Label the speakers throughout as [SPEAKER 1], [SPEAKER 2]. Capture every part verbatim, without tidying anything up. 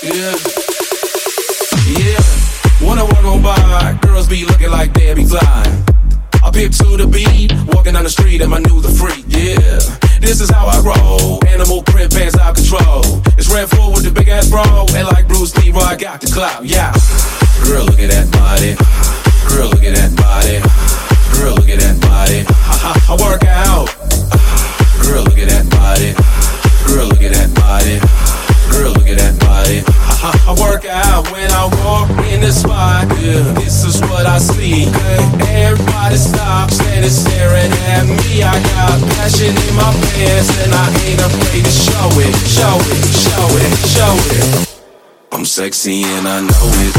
[SPEAKER 1] Yeah, yeah. Wanna walk on by, girls be looking like Debbie Fly. I pip to the beat, walking down the street and I knew the freak. Yeah, this is how I roll. Animal print pants out control. It's Red Bull with the big ass bro, and like Bruce Lee, I got the clout. Yeah, girl, look at that body. Girl, look at that body. Girl, look at that body. I, I, I work out. Girl, look at that body. Girl, look at that body. Girl, look at that body. I, I work out when I walk in the spot. Yeah, this is what I see. Okay? Everybody stops and is staring at me. I got passion in my pants and I ain't afraid to show it, show it, show it, show it. I'm sexy and I know it.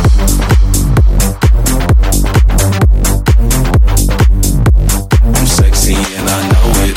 [SPEAKER 1] I'm sexy and I know it.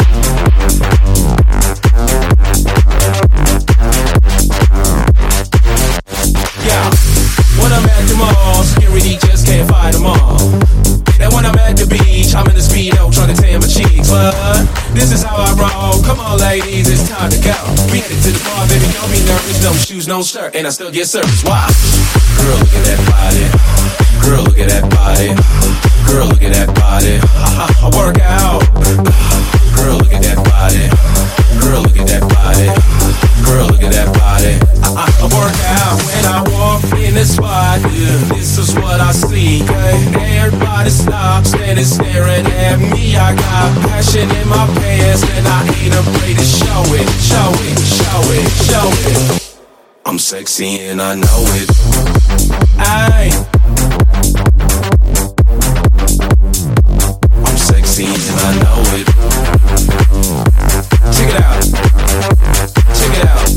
[SPEAKER 1] Yeah, when I'm at the mall, security just can't fight them all. And when I'm at the beach, I'm in the Speedo trying to tan my cheeks. But this is how I roll. Come on, ladies, it's time to go. We headed to the bar, baby, don't be nervous. No shoes, no shirt, and I still get service. Why? Girl, look at that body. Girl, look at that body. Girl, look at that body. I, I work out. Girl, look at that body. Girl, look at that body. Girl, look at that body. I, I, I work out when I walk in the spot. Yeah, this is what I see. Okay? Everybody stops and is staring at me. I got passion in my pants and I ain't afraid to show it, show it, show it, show it. I'm sexy and I know it. Aye. I'm sexy and I know it. Check it out. Check it out.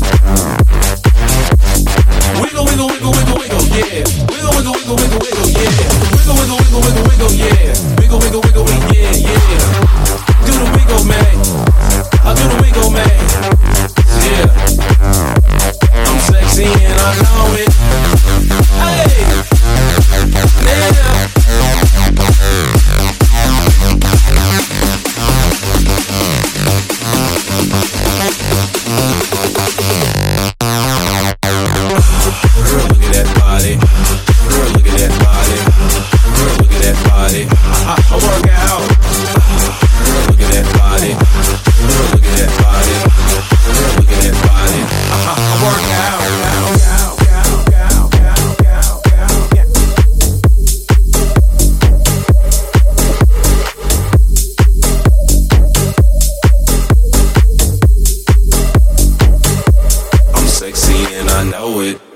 [SPEAKER 1] Wiggle, wiggle, wiggle, wiggle, wiggle, yeah. Wiggle, wiggle, wiggle, wiggle, wiggle, yeah. Wiggle, wiggle, wiggle, wiggle, wiggle, yeah. Wiggle, wiggle, wiggle, wiggle, yeah, yeah. Do the wiggle, man. I do the wiggle, man. Yeah. I'm sexy and I know it. Hey. Yeah. Girl, look at that body. Girl, look at that body. Girl, look at that body. I, I work out. Girl, look at that body. Girl, look at that body. Girl, look at that body. I, I work out. I'm sexy and I know it.